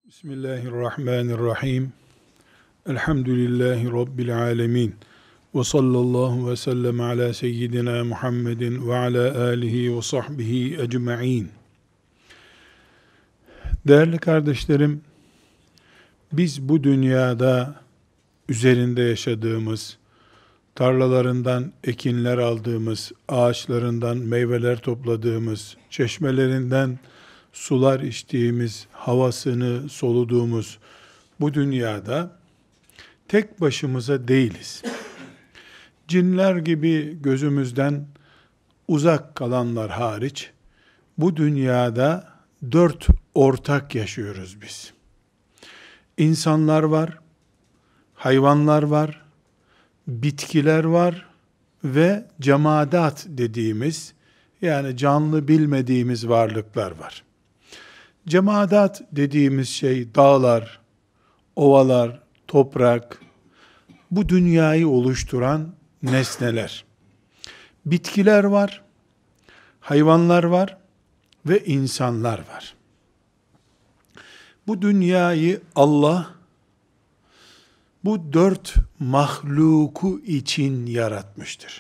Bismillahirrahmanirrahim. Elhamdülillahi Rabbil alemin. Ve sallallahu ve sellem ala seyyidina Muhammedin ve ala alihi ve sahbihi ecma'in. Değerli kardeşlerim, biz bu dünyada üzerinde yaşadığımız, tarlalarından ekinler aldığımız, ağaçlarından meyveler topladığımız, çeşmelerinden sular içtiğimiz, havasını soluduğumuz bu dünyada tek başımıza değiliz. Cinler gibi gözümüzden uzak kalanlar hariç bu dünyada dört ortak yaşıyoruz biz. İnsanlar var, hayvanlar var, bitkiler var ve cemaat dediğimiz, yani canlı bilmediğimiz varlıklar var. Cemaat dediğimiz şey dağlar, ovalar, toprak, bu dünyayı oluşturan nesneler. Bitkiler var, hayvanlar var ve insanlar var. Bu dünyayı Allah bu dört mahluku için yaratmıştır.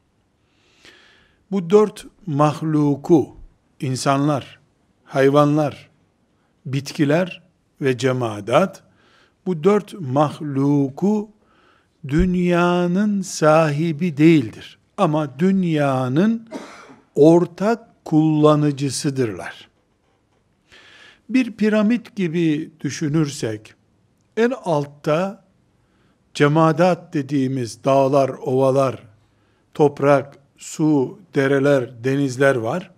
Bu dört mahluku, insanlar, hayvanlar, bitkiler ve cemaat, bu dört mahluku dünyanın sahibi değildir. Ama dünyanın ortak kullanıcısıdırlar. Bir piramit gibi düşünürsek, en altta cemaat dediğimiz dağlar, ovalar, toprak, su, dereler, denizler var.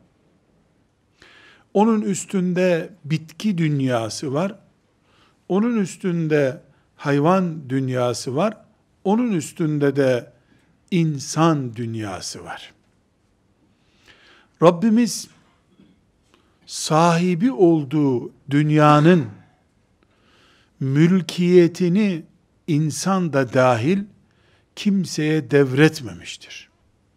Onun üstünde bitki dünyası var. Onun üstünde hayvan dünyası var. Onun üstünde de insan dünyası var. Rabbimiz sahibi olduğu dünyanın mülkiyetini insan da dahil kimseye devretmemiştir.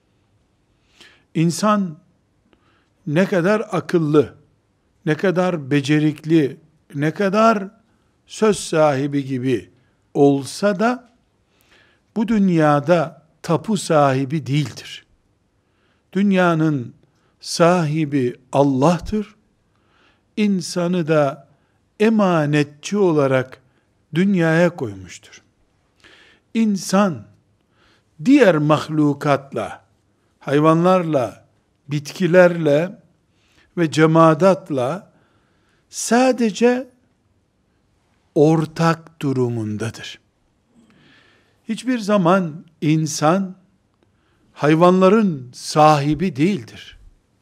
İnsan ne kadar akıllı, ne kadar becerikli, ne kadar söz sahibi gibi olsa da bu dünyada tapu sahibi değildir. Dünyanın sahibi Allah'tır. İnsanı da emanetçi olarak dünyaya koymuştur. İnsan diğer mahlukatla, hayvanlarla, bitkilerle ve cemaatla sadece ortak durumundadır. Hiçbir zaman insan hayvanların sahibi değildir.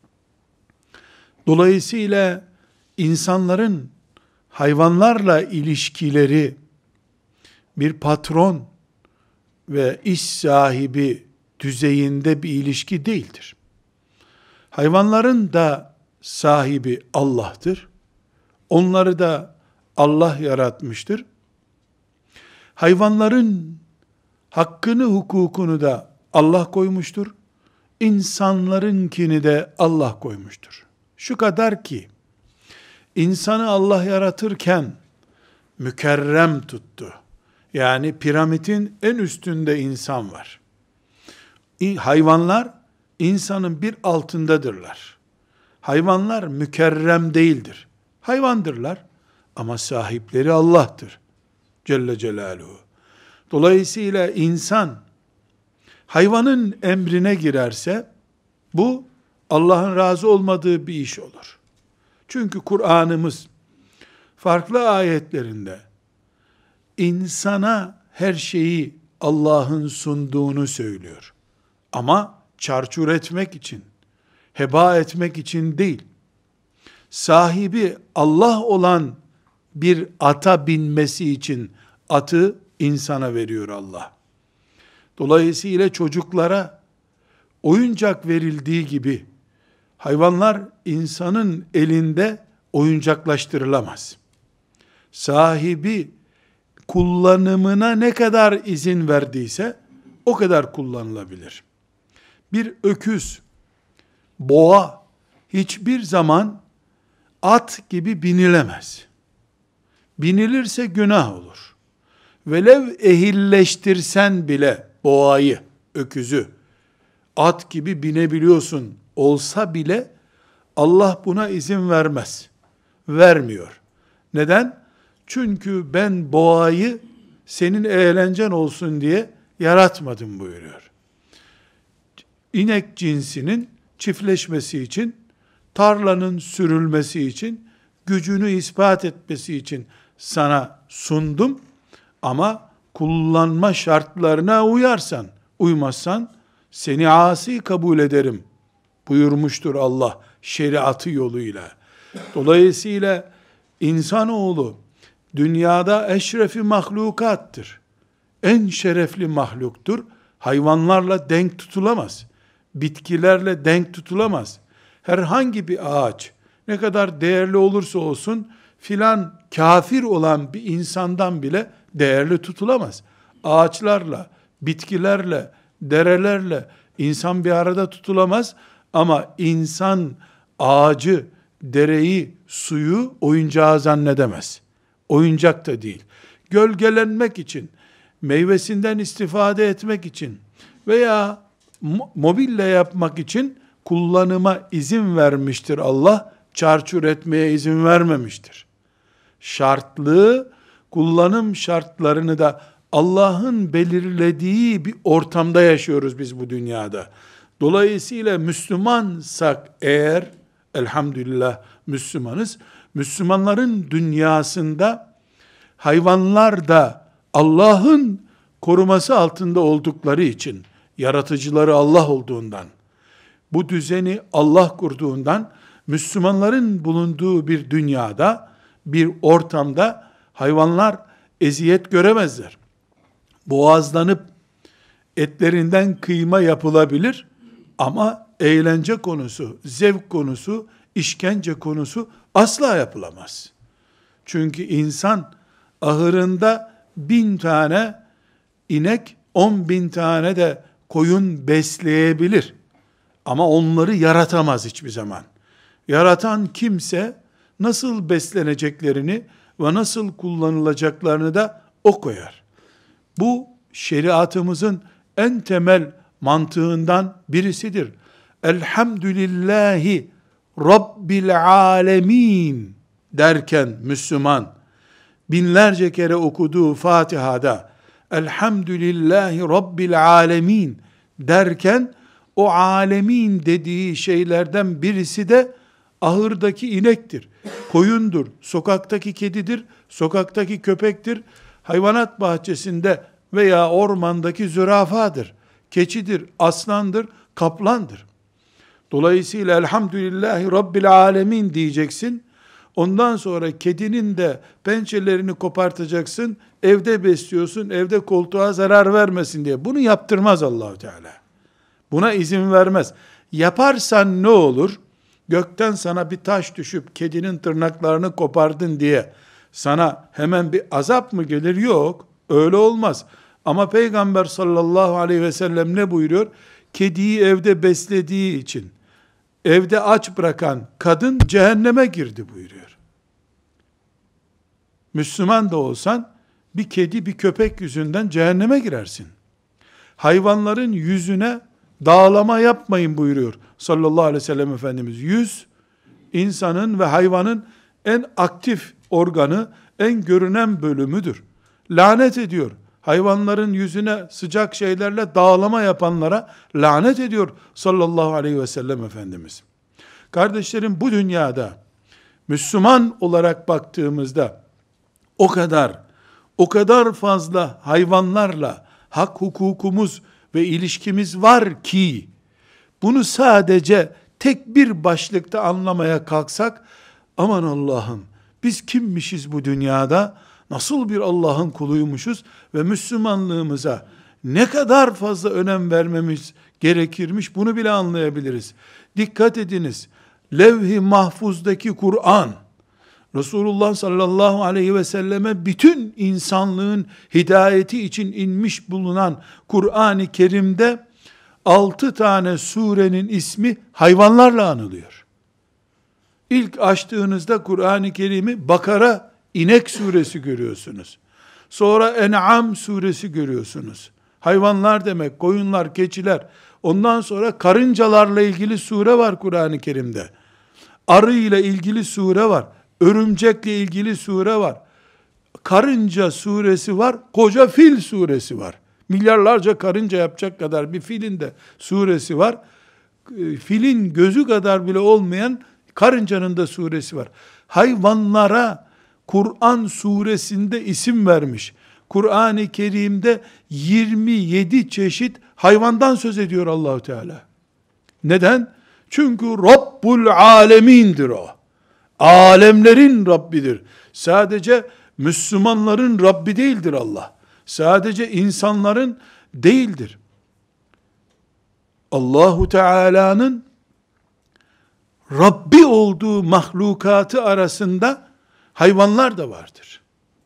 Dolayısıyla insanların hayvanlarla ilişkileri bir patron ve iş sahibi düzeyinde bir ilişki değildir. Hayvanların da sahibi Allah'tır. Onları da Allah yaratmıştır. Hayvanların hakkını, hukukunu da Allah koymuştur. İnsanlarınkini de Allah koymuştur. Şu kadar ki, insanı Allah yaratırken mükerrem tuttu. Yani piramidin en üstünde insan var. Hayvanlar insanın bir altındadırlar. Hayvanlar mükerrem değildir. Hayvandırlar ama sahipleri Allah'tır Celle Celaluhu. Dolayısıyla insan hayvanın emrine girerse bu Allah'ın razı olmadığı bir iş olur. Çünkü Kur'an'ımız farklı ayetlerinde insana her şeyi Allah'ın sunduğunu söylüyor. Ama çarçur etmek için, heba etmek için değil. Sahibi Allah olan bir ata binmesi için atı insana veriyor Allah. Dolayısıyla çocuklara oyuncak verildiği gibi hayvanlar insanın elinde oyuncaklaştırılamaz. Sahibi kullanımına ne kadar izin verdiyse o kadar kullanılabilir. Bir öküz, boğa hiçbir zaman at gibi binilemez. binilirse günah olur. Velev ehilleştirsen bile boğayı, öküzü, at gibi binebiliyorsun olsa bile Allah buna izin vermez. Vermiyor. Neden? Çünkü ben boğayı senin eğlencen olsun diye yaratmadım buyuruyor. İnek cinsinin çiftleşmesi için, tarlanın sürülmesi için, gücünü ispat etmesi için sana sundum. Ama kullanma şartlarına uyarsan, uymazsan seni asi kabul ederim buyurmuştur Allah şeriatı yoluyla. Dolayısıyla insanoğlu dünyada eşrefi mahlukattır. En şerefli mahluktur. Hayvanlarla denk tutulamaz. Bitkilerle denk tutulamaz. Herhangi bir ağaç ne kadar değerli olursa olsun filan kafir olan bir insandan bile değerli tutulamaz. Ağaçlarla, bitkilerle, derelerle insan bir arada tutulamaz ama insan ağacı, dereyi, suyu oyuncağı zannedemez. Oyuncak da değil. Gölgelenmek için, meyvesinden istifade etmek için veya mobilya yapmak için kullanıma izin vermiştir Allah, çarçur etmeye izin vermemiştir. Şartlı, kullanım şartlarını da Allah'ın belirlediği bir ortamda yaşıyoruz biz bu dünyada. Dolayısıyla Müslümansak eğer, elhamdülillah Müslümanız, Müslümanların dünyasında hayvanlar da Allah'ın koruması altında oldukları için, yaratıcıları Allah olduğundan, bu düzeni Allah kurduğundan, Müslümanların bulunduğu bir dünyada, bir ortamda hayvanlar eziyet göremezler. Boğazlanıp etlerinden kıyma yapılabilir ama eğlence konusu, zevk konusu, işkence konusu asla yapılamaz. Çünkü insan ahırında 1000 tane inek, 10.000 tane de koyun besleyebilir. Ama onları yaratamaz hiçbir zaman. Yaratan kimse nasıl besleneceklerini ve nasıl kullanılacaklarını da o koyar. Bu şeriatımızın en temel mantığından birisidir. Elhamdülillahi Rabbil alemin derken Müslüman binlerce kere okuduğu Fatiha'da Elhamdülillahi Rabbil alemin derken o alemin dediği şeylerden birisi de ahırdaki inektir, koyundur, sokaktaki kedidir, sokaktaki köpektir, hayvanat bahçesinde veya ormandaki zürafadır, keçidir, aslandır, kaplandır. Dolayısıyla elhamdülillahi Rabbil alemin diyeceksin. Ondan sonra kedinin de pençelerini kopartacaksın. Evde besliyorsun, evde koltuğa zarar vermesin diye. Bunu yaptırmaz Allah-u Teala. Buna izin vermez. Yaparsan ne olur? Gökten sana bir taş düşüp kedinin tırnaklarını kopardın diye sana hemen bir azap mı gelir? Yok. Öyle olmaz. Ama Peygamber sallallahu aleyhi ve sellem ne buyuruyor? Kediyi evde beslediği için evde aç bırakan kadın cehenneme girdi buyuruyor. Müslüman da olsan bir kedi bir köpek yüzünden cehenneme girersin. Hayvanların yüzüne dağlama yapmayın buyuruyor sallallahu aleyhi ve sellem Efendimiz. Yüz insanın ve hayvanın en aktif organı, en görünen bölümüdür. Lanet ediyor. Hayvanların yüzüne sıcak şeylerle dağlama yapanlara lanet ediyor sallallahu aleyhi ve sellem Efendimiz. Kardeşlerim, bu dünyada Müslüman olarak baktığımızda o kadar fazla hayvanlarla hak hukukumuz ve ilişkimiz var ki bunu sadece tek bir başlıkta anlamaya kalksak, aman Allah'ım biz kimmişiz bu dünyada, nasıl bir Allah'ın kuluymuşuz ve Müslümanlığımıza ne kadar fazla önem vermemiz gerekirmiş, bunu bile anlayabiliriz. Dikkat ediniz, levh-i mahfuzdaki Kur'an, Resulullah sallallahu aleyhi ve selleme bütün insanlığın hidayeti için inmiş bulunan Kur'an-ı Kerim'de 6 tane surenin ismi hayvanlarla anılıyor. İlk açtığınızda Kur'an-ı Kerim'i Bakara İnek suresi görüyorsunuz. Sonra En'am suresi görüyorsunuz. Hayvanlar demek, koyunlar, keçiler. Ondan sonra karıncalarla ilgili sure var Kur'an-ı Kerim'de. Arı ile ilgili sure var. Örümcekle ilgili sure var. Karınca suresi var. Koca fil suresi var. Milyarlarca karınca yapacak kadar bir filin de suresi var. Filin gözü kadar bile olmayan karıncanın da suresi var. Hayvanlara Kur'an suresinde isim vermiş. Kur'an-ı Kerim'de 27 çeşit hayvandan söz ediyor Allahu Teala. Neden? Çünkü Rabbul Alemin'dir o. Alemlerin Rabbidir. Sadece Müslümanların Rabbi değildir Allah. Sadece insanların değildir. Allahu Teala'nın Rabbi olduğu mahlukatı arasında hayvanlar da vardır.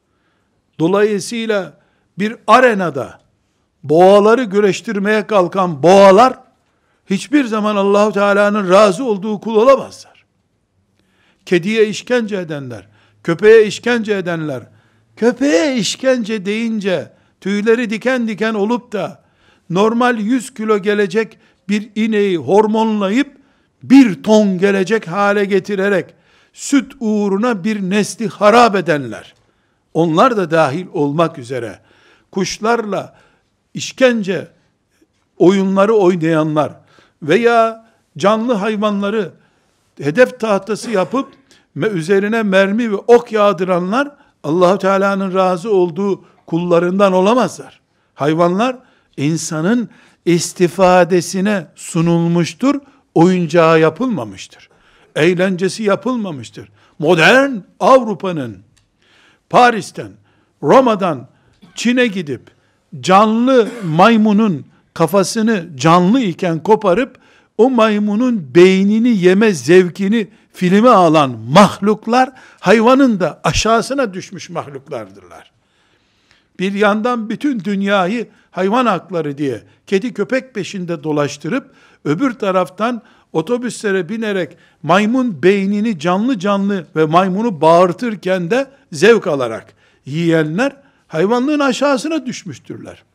Dolayısıyla bir arenada boğaları güreştirmeye kalkan boğalar hiçbir zaman Allahu Teala'nın razı olduğu kul olamazlar. Kediye işkence edenler, köpeğe işkence edenler, köpeğe işkence deyince tüyleri diken diken olup da normal 100 kilo gelecek bir ineği hormonlayıp 1 ton gelecek hale getirerek süt uğruna bir nesli harap edenler, onlar da dahil olmak üzere kuşlarla işkence oyunları oynayanlar veya canlı hayvanları hedef tahtası yapıp üzerine mermi ve ok yağdıranlar Allah-u Teala'nın razı olduğu kullarından olamazlar. Hayvanlar insanın istifadesine sunulmuştur, oyuncağı yapılmamıştır. Eğlencesi yapılmamıştır. Modern Avrupa'nın Paris'ten, Roma'dan Çin'e gidip canlı maymunun kafasını canlı iken koparıp o maymunun beynini yeme zevkini filme alan mahluklar hayvanın da aşağısına düşmüş mahluklardırlar. Bir yandan bütün dünyayı hayvan hakları diye kedi köpek peşinde dolaştırıp öbür taraftan otobüslere binerek maymun beynini canlı canlı ve maymunu bağırtırken de zevk alarak yiyenler hayvanlığın aşağısına düşmüştürler.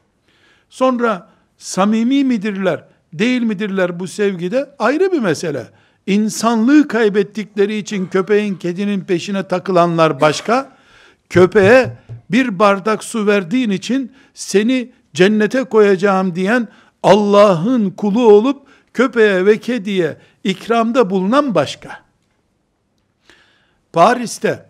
Sonra samimi midirler, değil midirler bu sevgide ayrı bir mesele. İnsanlığı kaybettikleri için köpeğin, kedinin peşine takılanlar başka. Köpeğe bir bardak su verdiğin için seni cennete koyacağım diyen Allah'ın kulu olup köpeğe ve kediye ikramda bulunan başka. Paris'te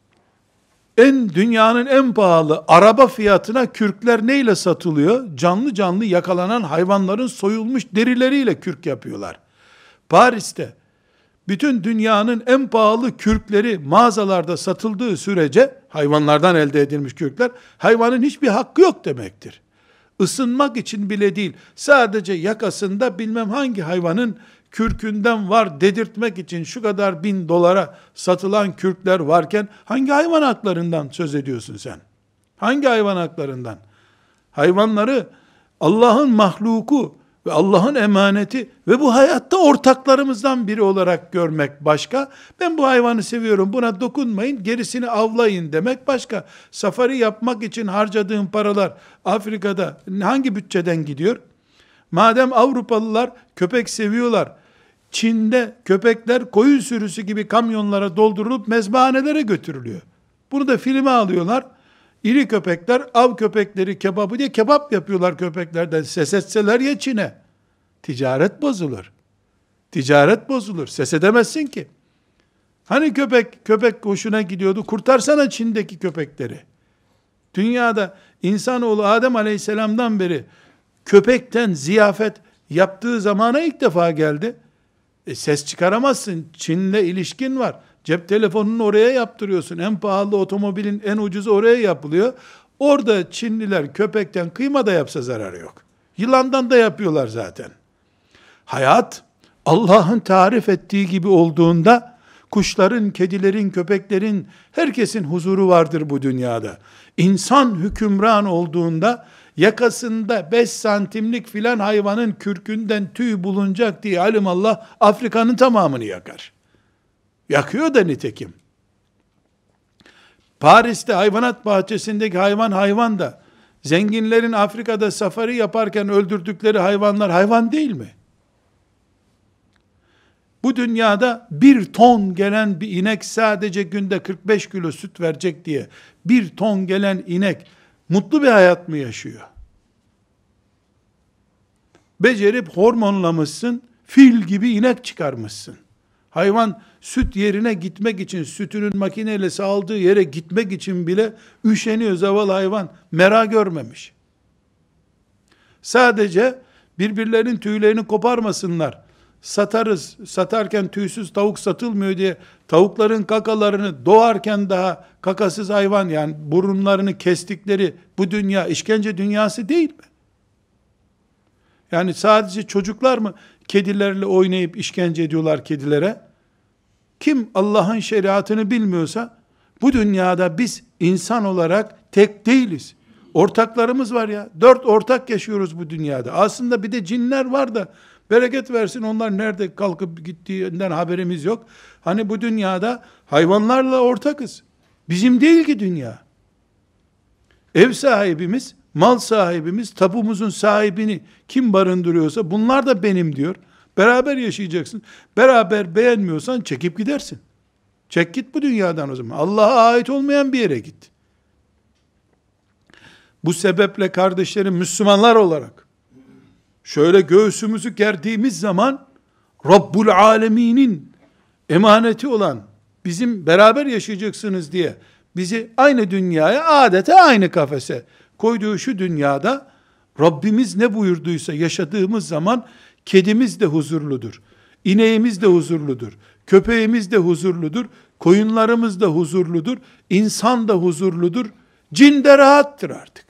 dünyanın en pahalı araba fiyatına kürkler neyle satılıyor? Canlı canlı yakalanan hayvanların soyulmuş derileriyle kürk yapıyorlar. Paris'te bütün dünyanın en pahalı kürkleri mağazalarda satıldığı sürece, hayvanlardan elde edilmiş kürkler, hayvanın hiçbir hakkı yok demektir. Isınmak için bile değil, sadece yakasında bilmem hangi hayvanın kürkünden var dedirtmek için şu kadar $1000 satılan kürkler varken, hangi hayvan haklarından söz ediyorsun sen? Hangi hayvan haklarından? Hayvanları Allah'ın mahluku ve Allah'ın emaneti ve bu hayatta ortaklarımızdan biri olarak görmek başka. Ben bu hayvanı seviyorum, buna dokunmayın, gerisini avlayın demek başka. Safari yapmak için harcadığın paralar Afrika'da hangi bütçeden gidiyor? Madem Avrupalılar köpek seviyorlar, Çin'de köpekler koyun sürüsü gibi kamyonlara doldurulup mezbahanelere götürülüyor. Bunu da filme alıyorlar. İri köpekler, av köpekleri kebabı diye kebap yapıyorlar köpeklerden. Ses etseler ya Çin'e. Ticaret bozulur. Ticaret bozulur. Ses edemezsin ki. Hani köpek hoşuna gidiyordu. Kurtarsana Çin'deki köpekleri. Dünyada insanoğlu Adem Aleyhisselam'dan beri köpekten ziyafet yaptığı zamana ilk defa geldi. Ses çıkaramazsın. Çin'le ilişkin var. Cep telefonunu oraya yaptırıyorsun. En pahalı otomobilin en ucuzu oraya yapılıyor. Orada Çinliler köpekten kıyma da yapsa zararı yok. Yılandan da yapıyorlar zaten. Hayat Allah'ın tarif ettiği gibi olduğunda kuşların, kedilerin, köpeklerin, herkesin huzuru vardır bu dünyada. İnsan hükümran olduğunda yakasında 5 santimlik filan hayvanın kürkünden tüy bulunacak diye alimallah Afrika'nın tamamını yakar. Yakıyor da nitekim. Paris'te hayvanat bahçesindeki hayvan da, zenginlerin Afrika'da safari yaparken öldürdükleri hayvanlar hayvan değil mi? Bu dünyada 1 ton gelen bir inek sadece günde 45 kilo süt verecek diye 1 ton gelen inek mutlu bir hayat mı yaşıyor? Becerip hormonlamışsın, fil gibi inek çıkarmışsın. Hayvan süt yerine gitmek için, sütünün makineyle sağladığı yere gitmek için bile üşeniyor zavallı hayvan. Mera görmemiş. Sadece birbirlerinin tüylerini koparmasınlar, satarız, satarken tüysüz tavuk satılmıyor diye tavukların kakalarını doğarken daha kakasız hayvan, yani burunlarını kestikleri bu dünya işkence dünyası değil mi? Yani sadece çocuklar mı kedilerle oynayıp işkence ediyorlar kedilere? Kim Allah'ın şeriatını bilmiyorsa, bu dünyada biz insan olarak tek değiliz. Ortaklarımız var ya. 4 ortak yaşıyoruz bu dünyada. Aslında bir de cinler var da, bereket versin, onlar nerede kalkıp gittiğinden haberimiz yok. Hani bu dünyada hayvanlarla ortakız. Bizim değil ki dünya. Ev sahibimiz, mal sahibimiz, tapumuzun sahibini kim barındırıyorsa bunlar da benim diyor. Beraber yaşayacaksın. Beraber beğenmiyorsan çekip gidersin. Çek git bu dünyadan o zaman. Allah'a ait olmayan bir yere git. Bu sebeple kardeşlerim, Müslümanlar olarak şöyle göğsümüzü gerdiğimiz zaman Rabbul Alemin'in emaneti olan, bizim beraber yaşayacaksınız diye bizi aynı dünyaya, adeta aynı kafese koyduğu şu dünyada Rabbimiz ne buyurduysa yaşadığımız zaman kedimiz de huzurludur, ineğimiz de huzurludur, köpeğimiz de huzurludur, koyunlarımız da huzurludur, insan da huzurludur, cin de rahattır artık.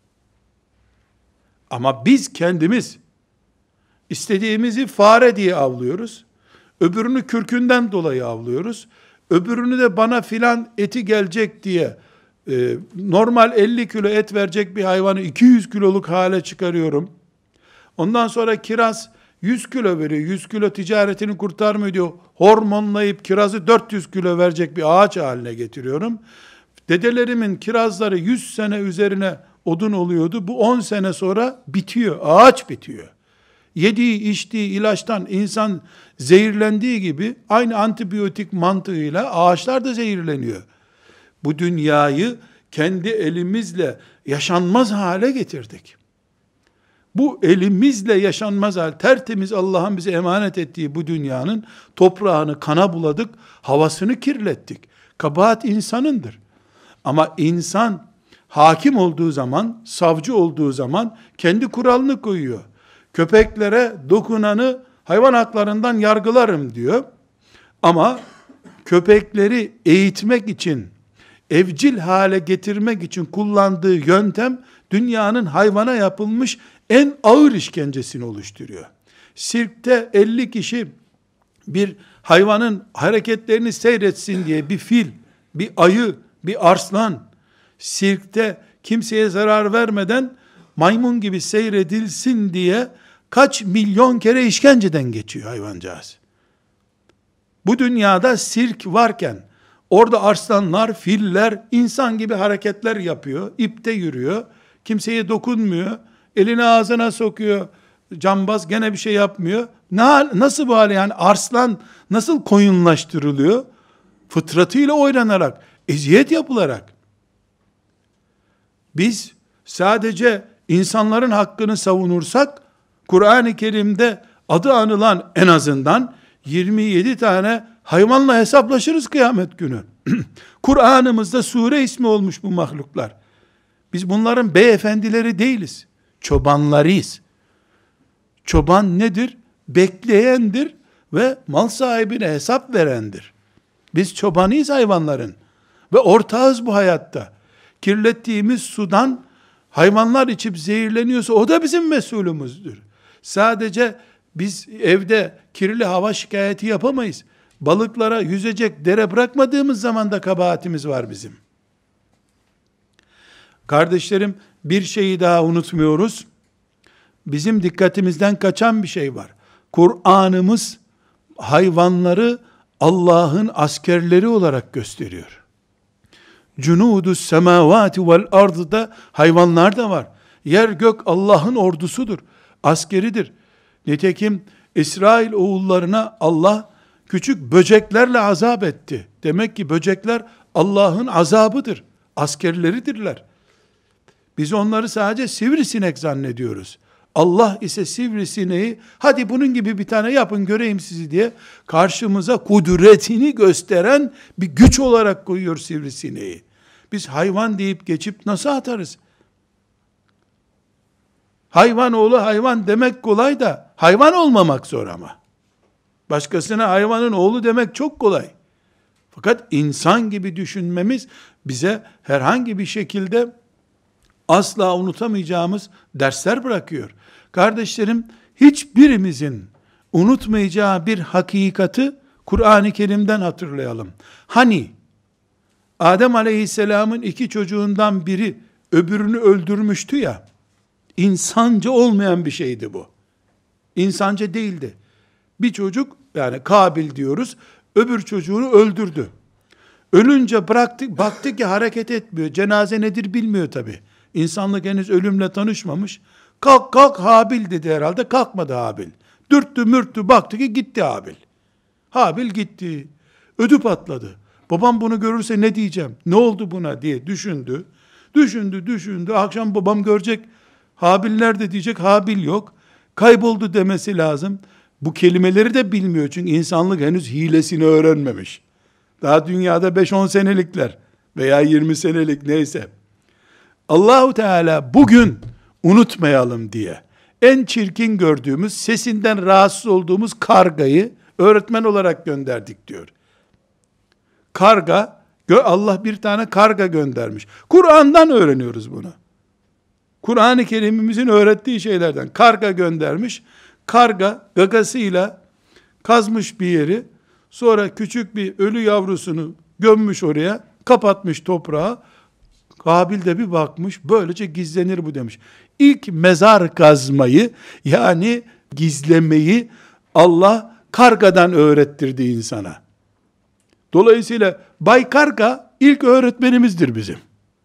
Ama biz kendimiz istediğimizi fare diye avlıyoruz, öbürünü kürkünden dolayı avlıyoruz, öbürünü de bana filan eti gelecek diye normal 50 kilo et verecek bir hayvanı 200 kiloluk hale çıkarıyorum. Ondan sonra kiraz 100 kilo veriyor. 100 kilo ticaretini kurtarmıyor diyor. Hormonlayıp kirazı 400 kilo verecek bir ağaç haline getiriyorum. Dedelerimin kirazları 100 sene üzerine odun oluyordu. Bu 10 sene sonra bitiyor. Ağaç bitiyor. Yediği, içtiği ilaçtan insan zehirlendiği gibi aynı antibiyotik mantığıyla ağaçlar da zehirleniyor. Bu dünyayı kendi elimizle yaşanmaz hale getirdik. Bu elimizle yaşanmaz hal, tertemiz Allah'ın bize emanet ettiği bu dünyanın toprağını kana buladık, havasını kirlettik. Kabahat insanındır. Ama insan hakim olduğu zaman, savcı olduğu zaman kendi kuralını koyuyor. Köpeklere dokunanı hayvan haklarından yargılarım diyor. Ama köpekleri eğitmek için, evcil hale getirmek için kullandığı yöntem, dünyanın hayvana yapılmış en ağır işkencesini oluşturuyor. Sirkte 50 kişi bir hayvanın hareketlerini seyretsin diye bir fil, bir ayı, bir arslan, sirkte kimseye zarar vermeden maymun gibi seyredilsin diye kaç milyon kere işkenceden geçiyor hayvancağız. Bu dünyada sirk varken, orada arslanlar, filler insan gibi hareketler yapıyor, ipte yürüyor, kimseye dokunmuyor, elini ağzına sokuyor, cambaz gene bir şey yapmıyor. Nasıl bu hale, yani arslan nasıl koyunlaştırılıyor? Fıtratıyla oynanarak, eziyet yapılarak. Biz sadece insanların hakkını savunursak, Kur'an-ı Kerim'de adı anılan en azından 27 tane hayvanla hesaplaşırız kıyamet günü. Kur'an'ımızda sure ismi olmuş bu mahluklar. Biz bunların beyefendileri değiliz. Çobanlarıyız. Çoban nedir? Bekleyendir ve mal sahibine hesap verendir. Biz çobanıyız hayvanların ve ortağız bu hayatta. Kirlettiğimiz sudan hayvanlar içip zehirleniyorsa o da bizim mesulümüzdür. Sadece biz evde kirli hava şikayeti yapamayız. Balıklara yüzecek dere bırakmadığımız zaman da kabahatimiz var bizim. Kardeşlerim, bir şeyi daha unutmuyoruz. Bizim dikkatimizden kaçan bir şey var. Kur'an'ımız hayvanları Allah'ın askerleri olarak gösteriyor. Cunudus semavati vel ardıda hayvanlar da var. Yer gök Allah'ın ordusudur, askeridir. Nitekim İsrail oğullarına Allah küçük böceklerle azap etti. Demek ki böcekler Allah'ın azabıdır, askerleridirler. Biz onları sadece sivrisinek zannediyoruz. Allah ise sivrisineği, hadi bunun gibi bir tane yapın göreyim sizi diye karşımıza kudretini gösteren bir güç olarak koyuyor sivrisineği. Biz hayvan deyip geçip nasıl atarız? Hayvan oğlu hayvan demek kolay da hayvan olmamak zor ama. Başkasına hayvanın oğlu demek çok kolay. Fakat insan gibi düşünmemiz bize herhangi bir şekilde asla unutamayacağımız dersler bırakıyor. Kardeşlerim, hiçbirimizin unutmayacağı bir hakikati Kur'an-ı Kerim'den hatırlayalım. Hani Adem Aleyhisselam'ın 2 çocuğundan biri öbürünü öldürmüştü ya, insanca olmayan bir şeydi bu. İnsanca değildi. Bir çocuk, yani Kabil diyoruz, öbür çocuğunu öldürdü. Ölünce baktı ki hareket etmiyor. Cenaze nedir bilmiyor tabi. İnsanlık henüz ölümle tanışmamış. Kalk kalk Habil dedi herhalde. Kalkmadı Habil. Dürttü mürttü, baktı ki gitti Habil. Habil gitti. Ödü patladı. Babam bunu görürse ne diyeceğim? Ne oldu buna diye düşündü. Düşündü. Akşam babam görecek. Habil nerede diyecek. Habil yok. Kayboldu demesi lazım. Bu kelimeleri de bilmiyor. Çünkü insanlık henüz hilesini öğrenmemiş. Daha dünyada 5-10 senelikler veya 20 senelik neyse. Allahu Teala bugün unutmayalım diye en çirkin gördüğümüz, sesinden rahatsız olduğumuz kargayı öğretmen olarak gönderdik diyor. Karga, Allah bir tane karga göndermiş. Kur'an'dan öğreniyoruz bunu. Kur'an-ı Kerim'imizin öğrettiği şeylerden karga göndermiş. Karga gagasıyla kazmış bir yeri, sonra küçük bir ölü yavrusunu gömmüş oraya, kapatmış toprağa. Kabil de bir bakmış, böylece gizlenir bu demiş. İlk mezar kazmayı, yani gizlemeyi Allah kargadan öğrettirdi insana. Dolayısıyla Bay Karga ilk öğretmenimizdir bizim.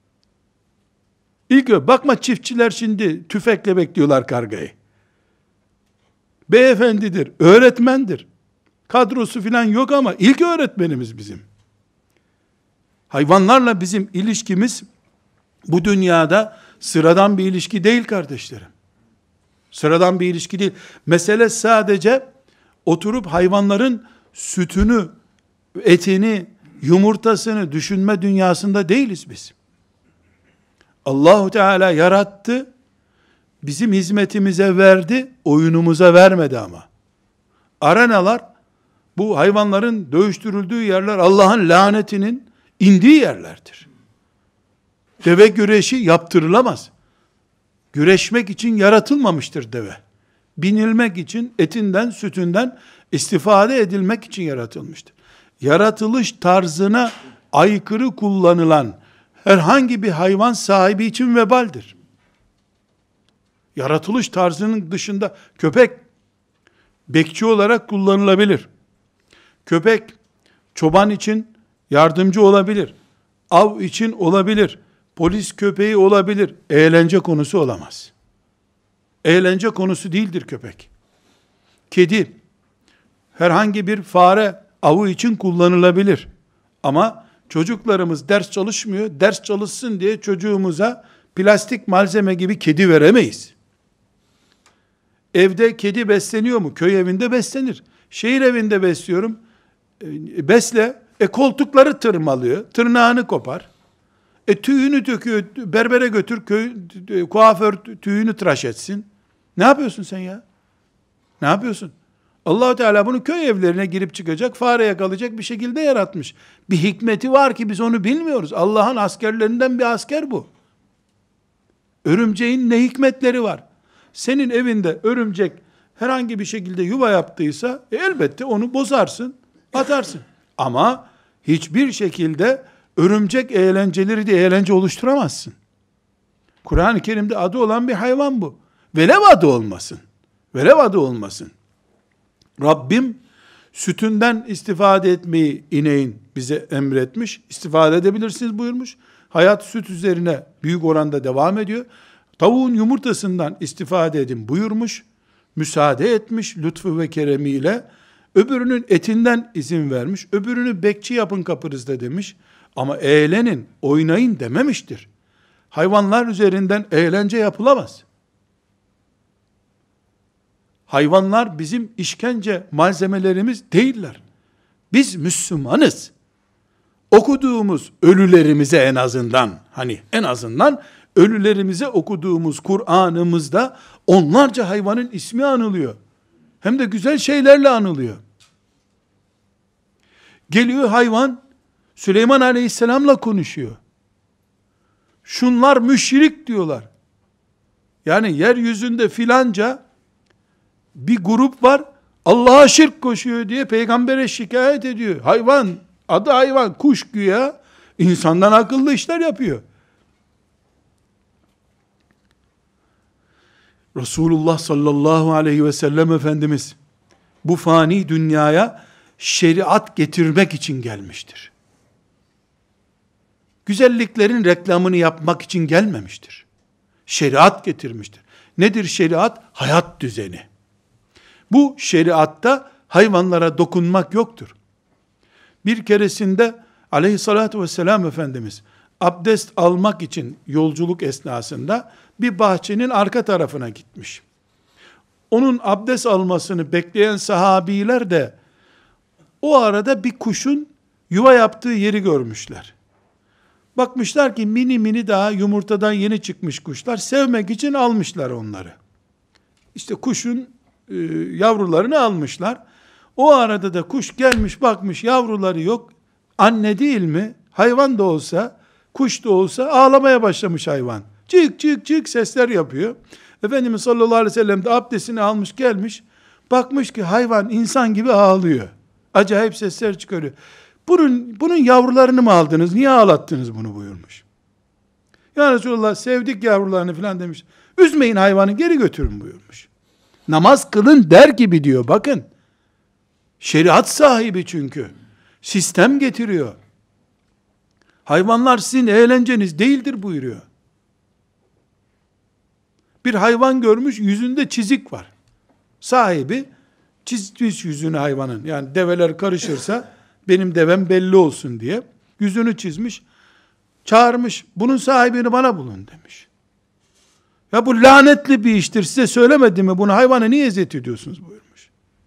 Bakma çiftçiler şimdi tüfekle bekliyorlar kargayı. Beyefendidir, öğretmendir. Kadrosu filan yok ama ilk öğretmenimiz bizim. Hayvanlarla bizim ilişkimiz bu dünyada sıradan bir ilişki değil kardeşlerim. Sıradan bir ilişki değil. Mesele sadece oturup hayvanların sütünü, etini, yumurtasını düşünme dünyasında değiliz biz. Allahu Teala yarattı, bizim hizmetimize verdi, oyunumuza vermedi ama. Arenalar, bu hayvanların dövüştürüldüğü yerler, Allah'ın lanetinin indiği yerlerdir. Deve güreşi yaptırılamaz. Güreşmek için yaratılmamıştır deve. Binilmek için, etinden, sütünden istifade edilmek için yaratılmıştır. Yaratılış tarzına aykırı kullanılan herhangi bir hayvan sahibi için vebaldir. Yaratılış tarzının dışında köpek bekçi olarak kullanılabilir. Köpek çoban için yardımcı olabilir. Av için olabilir. Polis köpeği olabilir. Eğlence konusu olamaz. Eğlence konusu değildir köpek. Kedi, herhangi bir fare avı için kullanılabilir. Ama çocuklarımız ders çalışmıyor. Ders çalışsın diye çocuğumuza plastik malzeme gibi kedi veremeyiz. Evde kedi besleniyor mu? Köy evinde beslenir. Şehir evinde besliyorum. Besle. Koltukları tırmalıyor. Tırnağını kopar. Tüyünü döküyor. Berbere götür. Kuaför tüyünü tıraş etsin. Ne yapıyorsun sen ya? Ne yapıyorsun? Allah-u Teala bunu köy evlerine girip çıkacak, fare yakalayacak bir şekilde yaratmış. Bir hikmeti var ki biz onu bilmiyoruz. Allah'ın askerlerinden bir asker bu. Örümceğin ne hikmetleri var? Senin evinde örümcek herhangi bir şekilde yuva yaptıysa elbette onu bozarsın, atarsın. Ama hiçbir şekilde örümcek eğlenceleri de eğlence oluşturamazsın. Kur'an-ı Kerim'de adı olan bir hayvan bu. Velev adı olmasın. Velev adı olmasın. Rabbim sütünden istifade etmeyi ineğin bize emretmiş. İstifade edebilirsiniz buyurmuş. Hayat süt üzerine büyük oranda devam ediyor. Tavuğun yumurtasından istifade edin buyurmuş. Müsaade etmiş lütfu ve keremiyle. Öbürünün etinden izin vermiş. Öbürünü bekçi yapın kapınızda demiş. Ama eğlenin, oynayın dememiştir. Hayvanlar üzerinden eğlence yapılamaz. Hayvanlar bizim işkence malzemelerimiz değiller. Biz Müslümanız. Okuduğumuz ölülerimize en azından ölülerimize okuduğumuz Kur'an'ımızda onlarca hayvanın ismi anılıyor. Hem de güzel şeylerle anılıyor. Geliyor hayvan, Süleyman Aleyhisselam'la konuşuyor. Şunlar müşrik diyorlar. Yani yeryüzünde filanca bir grup var, Allah'a şirk koşuyor diye peygambere şikayet ediyor. Hayvan, adı hayvan, kuş güya, insandan akıllı işler yapıyor. Resulullah sallallahu aleyhi ve sellem Efendimiz bu fani dünyaya şeriat getirmek için gelmiştir. Güzelliklerin reklamını yapmak için gelmemiştir. Şeriat getirmiştir. Nedir şeriat? Hayat düzeni. Bu şeriatta hayvanlara dokunmak yoktur. Bir keresinde aleyhissalatü vesselam Efendimiz abdest almak için yolculuk esnasında bir bahçenin arka tarafına gitmiş. Onun abdest almasını bekleyen sahabiler de o arada bir kuşun yuva yaptığı yeri görmüşler. Bakmışlar ki mini mini daha yumurtadan yeni çıkmış kuşlar, sevmek için almışlar onları. İşte kuşun yavrularını almışlar. O arada da kuş gelmiş bakmış yavruları yok. Anne değil mi? Hayvan da olsa, kuş da olsa ağlamaya başlamış hayvan. Cık cık cık sesler yapıyor. Efendimiz sallallahu aleyhi ve sellem de abdestini almış gelmiş. Bakmış ki hayvan insan gibi ağlıyor. Acayip sesler çıkarıyor. Bunun yavrularını mı aldınız? Niye ağlattınız bunu buyurmuş. Ya Resulallah sevdik yavrularını filan demiş. Üzmeyin hayvanı geri götürün buyurmuş. Namaz kılın der gibi diyor bakın. Şeriat sahibi çünkü. Sistem getiriyor. Hayvanlar sizin eğlenceniz değildir buyuruyor. Bir hayvan görmüş yüzünde çizik var. Sahibi çizmiş yüzünü hayvanın. Yani develer karışırsa benim devem belli olsun diye yüzünü çizmiş. Çağırmış. Bunun sahibini bana bulun demiş. Ya bu lanetli bir iştir. Size söylemedim mi? Bunu hayvana niye eziyet ediyorsunuz buyurmuş.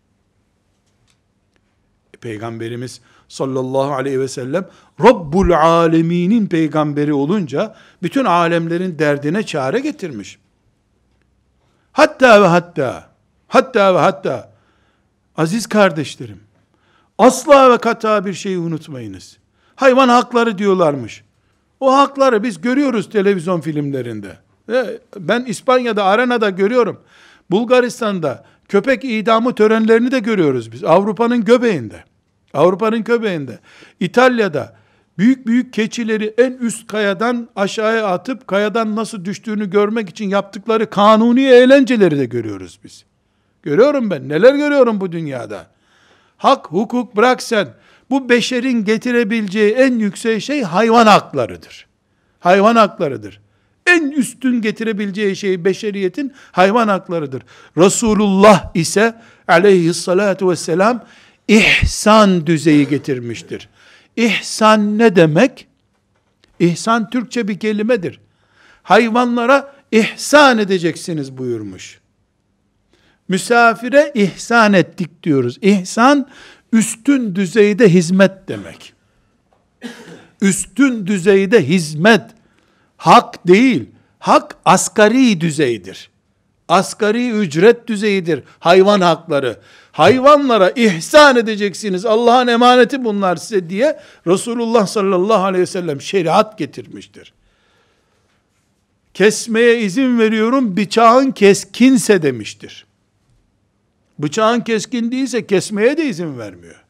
Peygamberimiz sallallahu aleyhi ve sellem Rabbul Alemin'in peygamberi olunca bütün alemlerin derdine çare getirmiş. Hatta ve hatta aziz kardeşlerim asla ve kata bir şeyi unutmayınız. Hayvan hakları diyorlarmış. O hakları biz görüyoruz televizyon filmlerinde. Ben İspanya'da, Arena'da görüyorum. Bulgaristan'da köpek idamı törenlerini de görüyoruz biz. Avrupa'nın göbeğinde. İtalya'da büyük büyük keçileri en üst kayadan aşağıya atıp kayadan nasıl düştüğünü görmek için yaptıkları kanuni eğlenceleri de görüyoruz biz. Görüyorum ben. Neler görüyorum bu dünyada. Hak, hukuk bırak sen. Bu beşerin getirebileceği en yüksek şey hayvan haklarıdır. Hayvan haklarıdır. En üstün getirebileceği şey beşeriyetin hayvan haklarıdır. Resulullah ise aleyhissalatu vesselam ihsan düzeyi getirmiştir. İhsan ne demek? İhsan Türkçe bir kelimedir. Hayvanlara ihsan edeceksiniz buyurmuş. Misafire ihsan ettik diyoruz. İhsan üstün düzeyde hizmet demek. Üstün düzeyde hizmet. Hak değil. Hak asgari düzeydir. Asgari ücret düzeyidir. Hayvan hakları. Hayvanlara ihsan edeceksiniz. Allah'ın emaneti bunlar size diye Resulullah sallallahu aleyhi ve sellem şeriat getirmiştir. Kesmeye izin veriyorum bıçağın keskinse demiştir. Bıçağın keskin değilse kesmeye de izin vermiyor.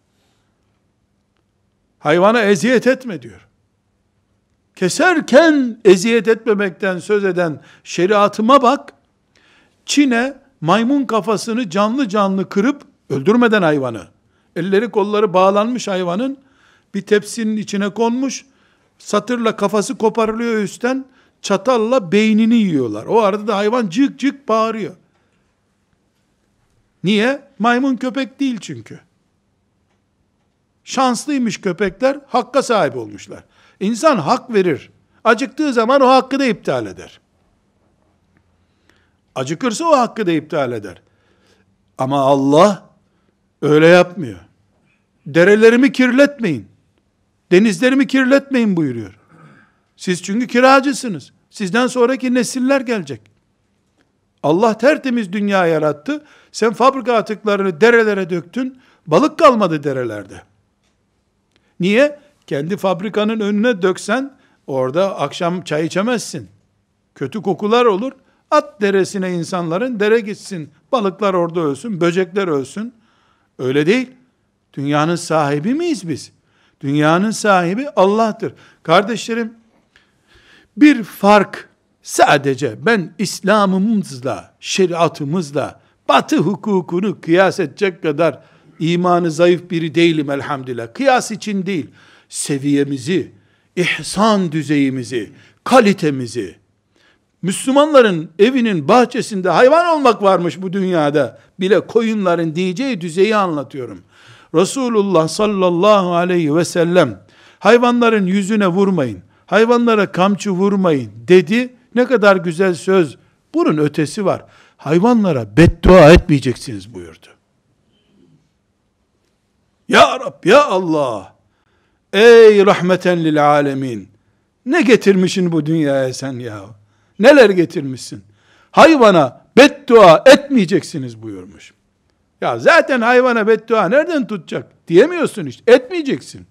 Hayvana eziyet etme diyor. Keserken eziyet etmemekten söz eden şeriatıma bak. Çin'e maymun kafasını canlı canlı kırıp öldürmeden hayvanı, elleri kolları bağlanmış hayvanın bir tepsinin içine konmuş, satırla kafası koparılıyor üstten, çatalla beynini yiyorlar. O arada da hayvan cık cık bağırıyor. Niye? Maymun köpek değil çünkü. Şanslıymış köpekler, hakka sahip olmuşlar. İnsan hak verir. Acıktığı zaman o hakkı da iptal eder. Acıkırsa o hakkı da iptal eder. Ama Allah öyle yapmıyor. Derelerimi kirletmeyin, denizlerimi kirletmeyin buyuruyor. Siz çünkü kiracısınız. Sizden sonraki nesiller gelecek. Allah tertemiz dünya yarattı. Sen fabrika atıklarını derelere döktün. Balık kalmadı derelerde. Niye? Kendi fabrikanın önüne döksen orada akşam çay içemezsin. Kötü kokular olur. At deresine insanların, dere gitsin. Balıklar orada ölsün, böcekler ölsün. Öyle değil. Dünyanın sahibi miyiz biz? Dünyanın sahibi Allah'tır. Kardeşlerim, bir fark sadece ben İslam'ımızla, şeriatımızla, Batı hukukunu kıyas edecek kadar imanı zayıf biri değilim elhamdülillah. Kıyas için değil, seviyemizi, ihsan düzeyimizi, kalitemizi, Müslümanların evinin bahçesinde hayvan olmak varmış bu dünyada bile koyunların diyeceği düzeyi anlatıyorum. Resulullah sallallahu aleyhi ve sellem hayvanların yüzüne vurmayın, hayvanlara kamçı vurmayın dedi. Ne kadar güzel söz. Bunun ötesi var. Hayvanlara beddua etmeyeceksiniz buyurdu. Ya Rab, ya Allah, ey rahmeten lil alemin, ne getirmişsin bu dünyaya sen ya? Neler getirmişsin? Hayvana beddua etmeyeceksiniz buyurmuş. Ya zaten hayvana beddua nereden tutacak? Diyemiyorsun işte. Etmeyeceksin.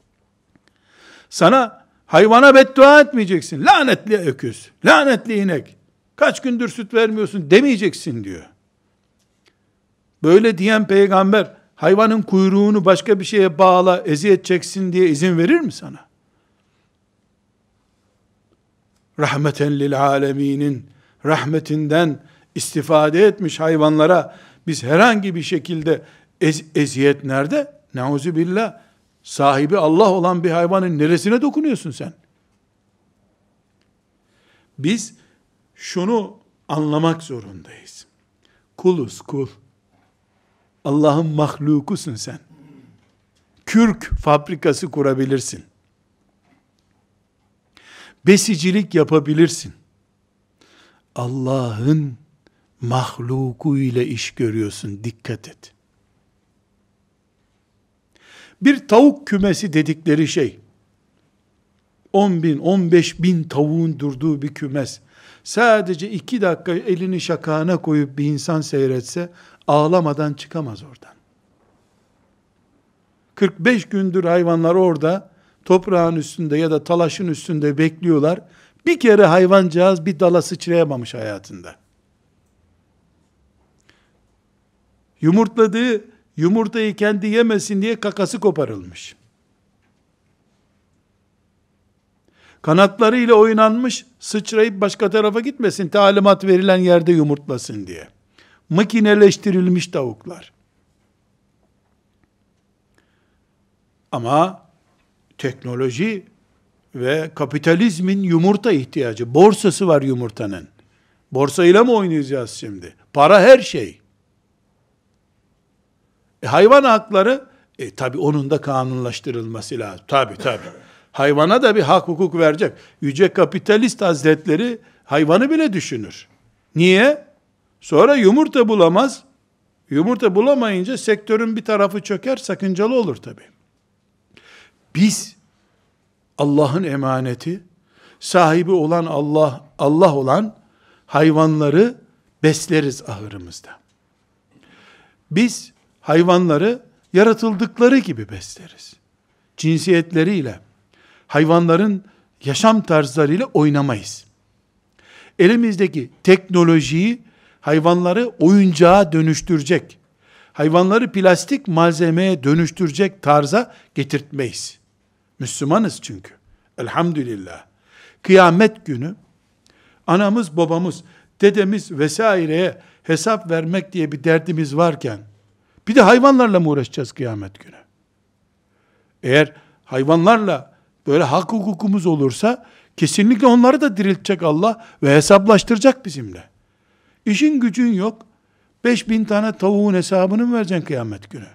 Sana hayvana beddua etmeyeceksin. Lanetli öküz, lanetli inek. Kaç gündür süt vermiyorsun demeyeceksin diyor. Böyle diyen peygamber hayvanın kuyruğunu başka bir şeye bağla, eziyet çeksin diye izin verir mi sana? Rahmeten lil aleminin rahmetinden istifade etmiş hayvanlara biz herhangi bir şekilde eziyet nerede? Neuzubillah. Sahibi Allah olan bir hayvanın neresine dokunuyorsun sen? Biz şunu anlamak zorundayız. Kuluz kul. Allah'ın mahlukusun sen. Kürk fabrikası kurabilirsin. Besicilik yapabilirsin. Allah'ın mahluku ile iş görüyorsun. Dikkat et. Bir tavuk kümesi dedikleri şey, 10 bin, 15 bin tavuğun durduğu bir kümes, sadece 2 dakika elini şakağına koyup bir insan seyretse, ağlamadan çıkamaz oradan. 45 gündür hayvanlar orada, toprağın üstünde ya da talaşın üstünde bekliyorlar. Bir kere hayvancağız bir dala sıçrayamamış hayatında. Yumurtladığı yumurtayı kendi yemesin diye kakası koparılmış. Kanatlarıyla oynanmış, sıçrayıp başka tarafa gitmesin, talimat verilen yerde yumurtlasın diye. Makineleştirilmiş tavuklar. Ama teknoloji ve kapitalizmin yumurta ihtiyacı, borsası var yumurtanın. Borsayla mı oynayacağız şimdi? Para her şey. Hayvan hakları, tabi onun da kanunlaştırılması lazım. Tabi. Hayvana da bir hak hukuk verecek. Yüce kapitalist hazretleri hayvanı bile düşünür. Niye? Sonra yumurta bulamaz. Yumurta bulamayınca sektörün bir tarafı çöker, sakıncalı olur tabi. Biz Allah'ın emaneti, sahibi olan Allah olan hayvanları besleriz ahırımızda. Biz hayvanları yaratıldıkları gibi besleriz. Cinsiyetleriyle, hayvanların yaşam tarzlarıyla oynamayız. Elimizdeki teknolojiyi hayvanları oyuncağa dönüştürecek, hayvanları plastik malzemeye dönüştürecek tarza getirtmeyiz. Müslümanız çünkü. Elhamdülillah. Kıyamet günü anamız, babamız, dedemiz vesaireye hesap vermek diye bir derdimiz varken bir de hayvanlarla mı uğraşacağız kıyamet günü? Eğer hayvanlarla böyle hak hukukumuz olursa kesinlikle onları da diriltecek Allah ve hesaplaştıracak bizimle. İşin gücün yok. 5.000 tane tavuğun hesabını mı vereceksin kıyamet günü?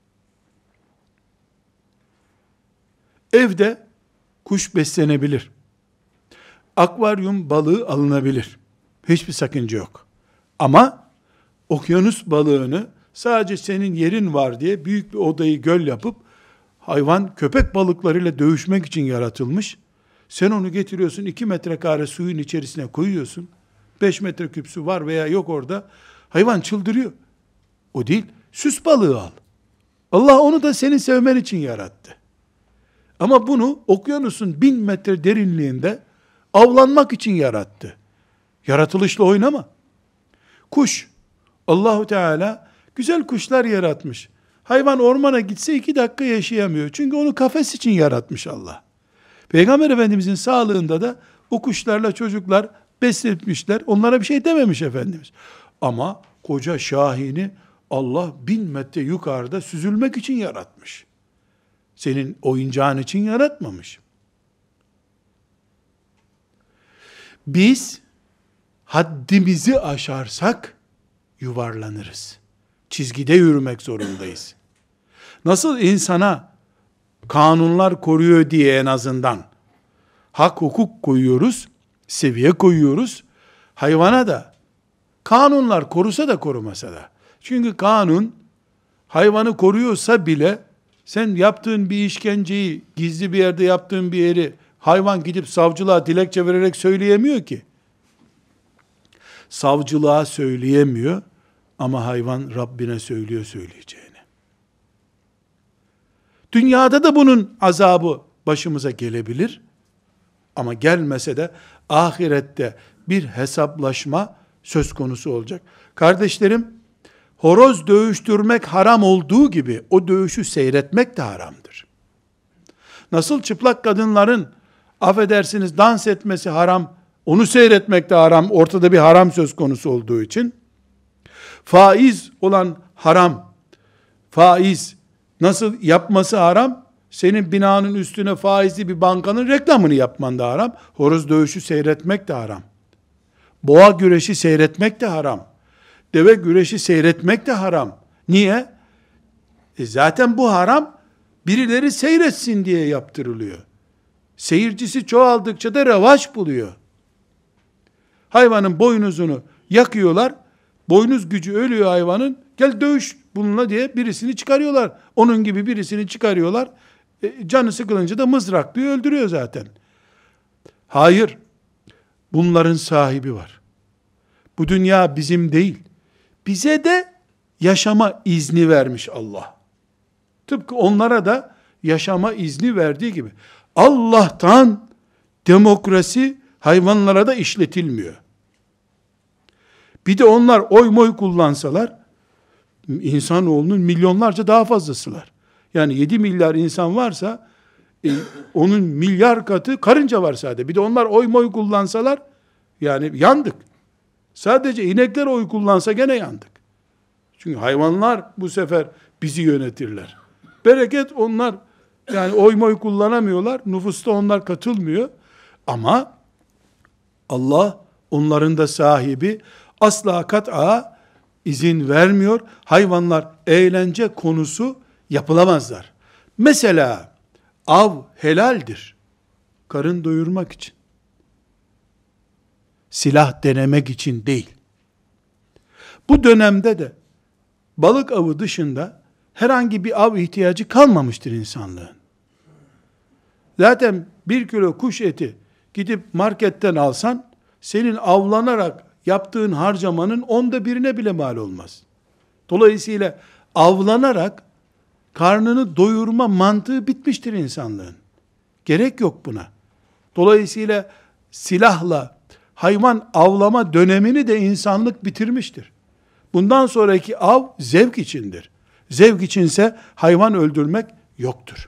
Evde kuş beslenebilir. Akvaryum balığı alınabilir. Hiçbir sakınca yok. Ama okyanus balığını sadece senin yerin var diye büyük bir odayı göl yapıp hayvan köpek balıklarıyla dövüşmek için yaratılmış. Sen onu getiriyorsun 2 metrekare suyun içerisine koyuyorsun. 5 metreküp su var veya yok orada. Hayvan çıldırıyor. O değil. Süs balığı al. Allah onu da seni sevmen için yarattı. Ama bunu okyanusun 1000 metre derinliğinde avlanmak için yarattı. Yaratılışla oynama. Kuş. Allahu Teala güzel kuşlar yaratmış. Hayvan ormana gitse 2 dakika yaşayamıyor. Çünkü onu kafes için yaratmış Allah. Peygamber Efendimizin sağlığında da o kuşlarla çocuklar besletmişler. Onlara bir şey dememiş Efendimiz. Ama koca şahini Allah 1000 metre yukarıda süzülmek için yaratmış. Senin oyuncağın için yaratmamış. Biz haddimizi aşarsak yuvarlanırız. Çizgide yürümek zorundayız. Nasıl insana kanunlar koruyor diye en azından hak hukuk koyuyoruz, seviye koyuyoruz. Hayvana da kanunlar korusa da korumasa da. Çünkü kanun hayvanı koruyorsa bile sen yaptığın bir işkenceyi, gizli bir yerde yaptığın bir yeri hayvan gidip savcılığa dilekçe vererek söyleyemiyor ki. Savcılığa söyleyemiyor ama hayvan Rabbine söylüyor söyleyeceğini. Dünyada da bunun azabı başımıza gelebilir. Ama gelmese de ahirette bir hesaplaşma söz konusu olacak. Kardeşlerim, horoz dövüştürmek haram olduğu gibi o dövüşü seyretmek de haramdır. Nasıl çıplak kadınların affedersiniz dans etmesi haram, onu seyretmek de haram, ortada bir haram söz konusu olduğu için, faiz olan haram, faiz nasıl yapması haram, senin binanın üstüne faizli bir bankanın reklamını yapman da haram, horoz dövüşü seyretmek de haram, boğa güreşi seyretmek de haram, deve güreşi seyretmek de haram. Niye? Zaten bu haram, birileri seyretsin diye yaptırılıyor. Seyircisi çoğaldıkça da revaç buluyor. Hayvanın boynuzunu yakıyorlar, boynuz gücü ölüyor hayvanın, gel dövüş bununla diye birisini çıkarıyorlar. Onun gibi birisini çıkarıyorlar, canı sıkılınca da mızraklıyor, öldürüyor zaten. Hayır, bunların sahibi var. Bu dünya bizim değil, bize de yaşama izni vermiş Allah. Tıpkı onlara da yaşama izni verdiği gibi. Allah'tan demokrasi hayvanlara da işletilmiyor. Bir de onlar oy moy kullansalar, insanoğlunun milyonlarca daha fazlasılar. Yani 7 milyar insan varsa, onun milyar katı karınca var sadece. Bir de onlar oy moy kullansalar, yani yandık. Sadece inekler oy kullansa gene yandık. Çünkü hayvanlar bu sefer bizi yönetirler. Bereket onlar, yani oy moy kullanamıyorlar, nüfusta onlar katılmıyor. Ama Allah onların da sahibi, asla kat'a izin vermiyor. Hayvanlar eğlence konusu yapılamazlar. Mesela av helaldir. Karın doyurmak için. Silah denemek için değil. Bu dönemde de balık avı dışında herhangi bir av ihtiyacı kalmamıştır insanlığın. Zaten 1 kilo kuş eti gidip marketten alsan, senin avlanarak yaptığın harcamanın 1/10'ine bile mal olmaz. Dolayısıyla avlanarak karnını doyurma mantığı bitmiştir insanlığın. Gerek yok buna. Dolayısıyla silahla hayvan avlama dönemini de insanlık bitirmiştir. Bundan sonraki av zevk içindir. Zevk içinse hayvan öldürmek yoktur.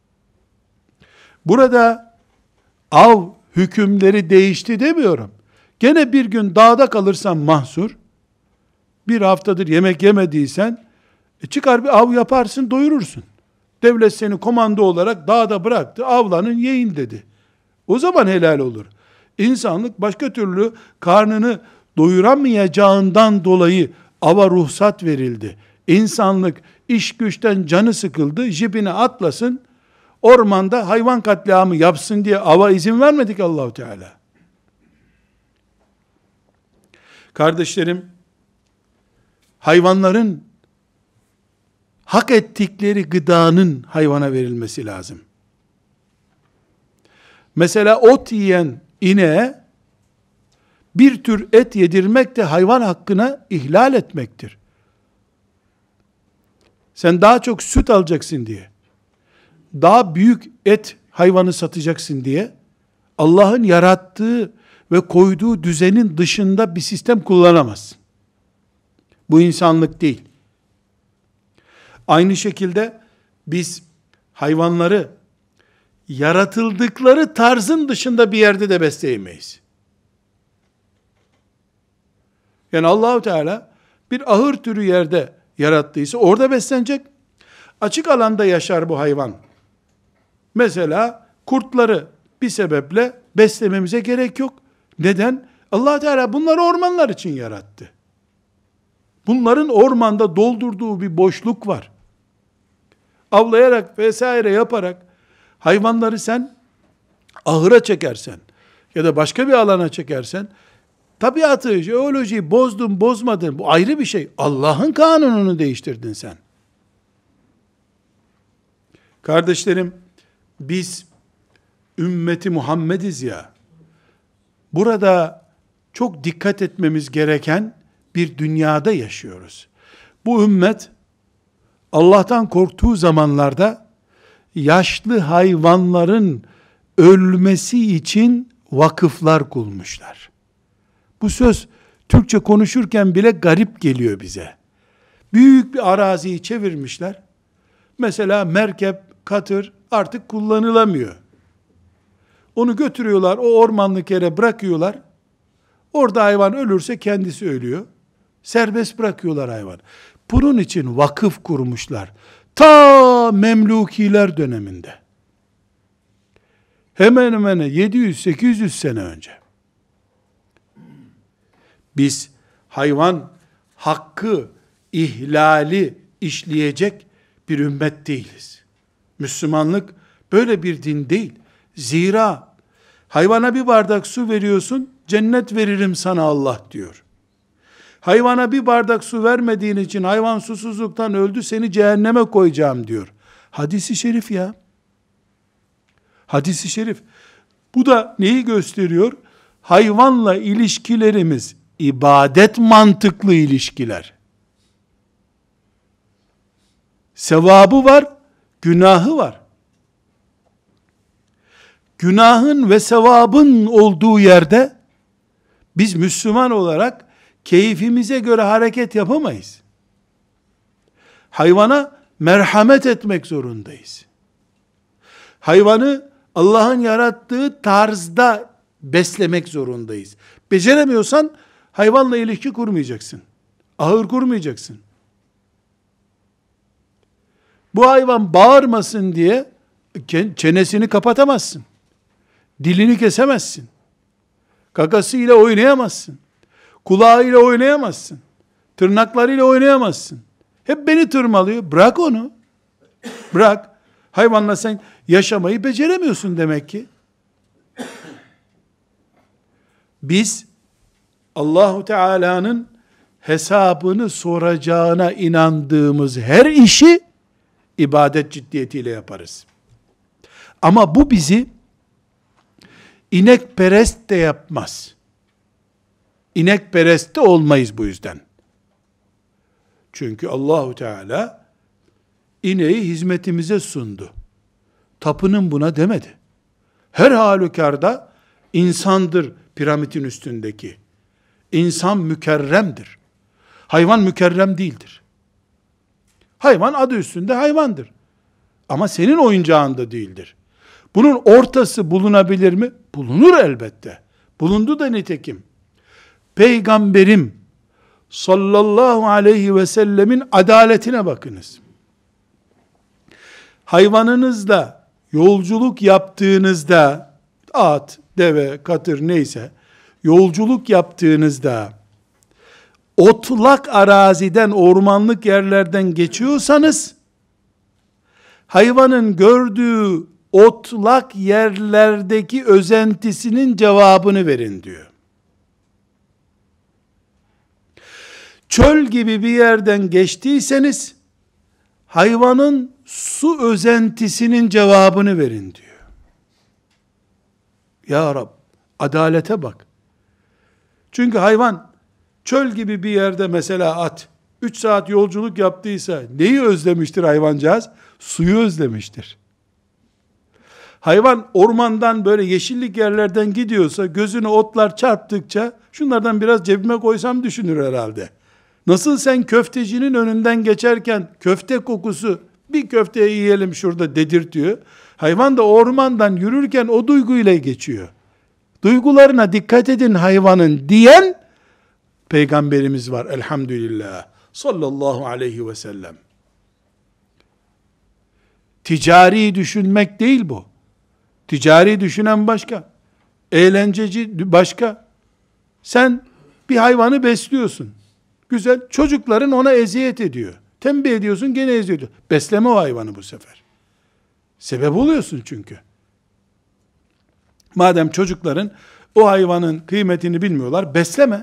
Burada av hükümleri değişti demiyorum. Gene bir gün dağda kalırsan mahsur, bir haftadır yemek yemediysen, çıkar bir av yaparsın, doyurursun. Devlet seni komando olarak dağda bıraktı. Avlanın, yiyin dedi. O zaman helal olur. İnsanlık başka türlü karnını doyuramayacağından dolayı ava ruhsat verildi. İnsanlık iş güçten canı sıkıldı, jipine atlasın, ormanda hayvan katliamı yapsın diye ava izin vermedik Allah-u Teala. Kardeşlerim, hayvanların hak ettikleri gıdanın hayvana verilmesi lazım. Mesela ot yiyen ineğe bir tür et yedirmek de hayvan hakkına ihlal etmektir. Sen daha çok süt alacaksın diye, daha büyük et hayvanı satacaksın diye, Allah'ın yarattığı ve koyduğu düzenin dışında bir sistem kullanamazsın. Bu insanlık değil. Aynı şekilde biz hayvanları yaratıldıkları tarzın dışında bir yerde de besleyemeyiz. Yani Allah-u Teala bir ahır türü yerde yarattıysa orada beslenecek. Açık alanda yaşar bu hayvan. Mesela kurtları bir sebeple beslememize gerek yok. Neden? Allah Teala bunları ormanlar için yarattı. Bunların ormanda doldurduğu bir boşluk var. Avlayarak vesaire yaparak hayvanları sen ahıra çekersen ya da başka bir alana çekersen, tabiatı, jeolojiyi bozdun bozmadın, bu ayrı bir şey. Allah'ın kanununu değiştirdin sen. Kardeşlerim, biz ümmeti Muhammediz ya, burada çok dikkat etmemiz gereken bir dünyada yaşıyoruz. Bu ümmet Allah'tan korktuğu zamanlarda yaşlı hayvanların ölmesi için vakıflar kurmuşlar. Bu söz Türkçe konuşurken bile garip geliyor bize. Büyük bir araziyi çevirmişler. Mesela merkep, katır artık kullanılamıyor. Onu götürüyorlar, o ormanlık yere bırakıyorlar. Orada hayvan ölürse kendisi ölüyor. Serbest bırakıyorlar hayvan. Bunun için vakıf kurmuşlar. Ta Memlukiler döneminde. Hemen hemen 700-800 sene önce. Biz hayvan hakkı ihlali işleyecek bir ümmet değiliz. Müslümanlık böyle bir din değil. Zira hayvana bir bardak su veriyorsun, cennet veririm sana Allah diyor. Hayvana bir bardak su vermediğin için hayvan susuzluktan öldü, seni cehenneme koyacağım diyor. Hadis-i şerif ya. Hadis-i şerif. Bu da neyi gösteriyor? Hayvanla ilişkilerimiz ibadet mantıklı ilişkiler. Sevabı var, günahı var. Günahın ve sevabın olduğu yerde biz Müslüman olarak keyfimize göre hareket yapamayız. Hayvana merhamet etmek zorundayız. Hayvanı Allah'ın yarattığı tarzda beslemek zorundayız. Beceremiyorsan hayvanla ilişki kurmayacaksın. Ahır kurmayacaksın. Bu hayvan bağırmasın diye çenesini kapatamazsın. Dilini kesemezsin. Kakasıyla oynayamazsın. Kulağıyla oynayamazsın. Tırnaklarıyla oynayamazsın. Hep beni tırmalıyor. Bırak onu. Bırak. Hayvanla sen yaşamayı beceremiyorsun demek ki. Biz Allahu Teala'nın hesabını soracağına inandığımız her işi ibadet ciddiyetiyle yaparız. Ama bu bizi inekperest de yapmaz. İnekperest de olmayız bu yüzden. Çünkü Allahu Teala ineği hizmetimize sundu. Tapının buna demedi. Her halükarda insandır piramidin üstündeki. İnsan mükerremdir. Hayvan mükerrem değildir. Hayvan adı üstünde hayvandır. Ama senin oyuncağın da değildir. Bunun ortası bulunabilir mi? Bulunur elbette. Bulundu da nitekim. Peygamberim sallallahu aleyhi ve sellemin adaletine bakınız. hayvanınızla yolculuk yaptığınızda, at, deve, katır neyse, yolculuk yaptığınızda, otlak araziden, ormanlık yerlerden geçiyorsanız, hayvanın gördüğü otlak yerlerdeki özentisinin cevabını verin diyor. Çöl gibi bir yerden geçtiyseniz, hayvanın su özentisinin cevabını verin diyor. Ya Rab, adalete bak. Çünkü hayvan, çöl gibi bir yerde mesela at, 3 saat yolculuk yaptıysa, neyi özlemiştir hayvancağız? Suyu özlemiştir. Hayvan ormandan böyle yeşillik yerlerden gidiyorsa, gözüne otlar çarptıkça, şunlardan biraz cebime koysam düşünür herhalde. Nasıl sen köftecinin önünden geçerken, köfte kokusu, bir köfteyi yiyelim şurada dedirtiyor. Hayvan da ormandan yürürken o duyguyla geçiyor. Duygularına dikkat edin hayvanın diyen peygamberimiz var elhamdülillah sallallahu aleyhi ve sellem. Ticari düşünmek değil bu. Ticari düşünen başka. Eğlenceci başka. Sen bir hayvanı besliyorsun. Güzel. Çocukların ona eziyet ediyor. Tembih ediyorsun, gene eziyet ediyor. Besleme o hayvanı bu sefer. Sebep oluyorsun çünkü. Madem çocukların o hayvanın kıymetini bilmiyorlar, besleme.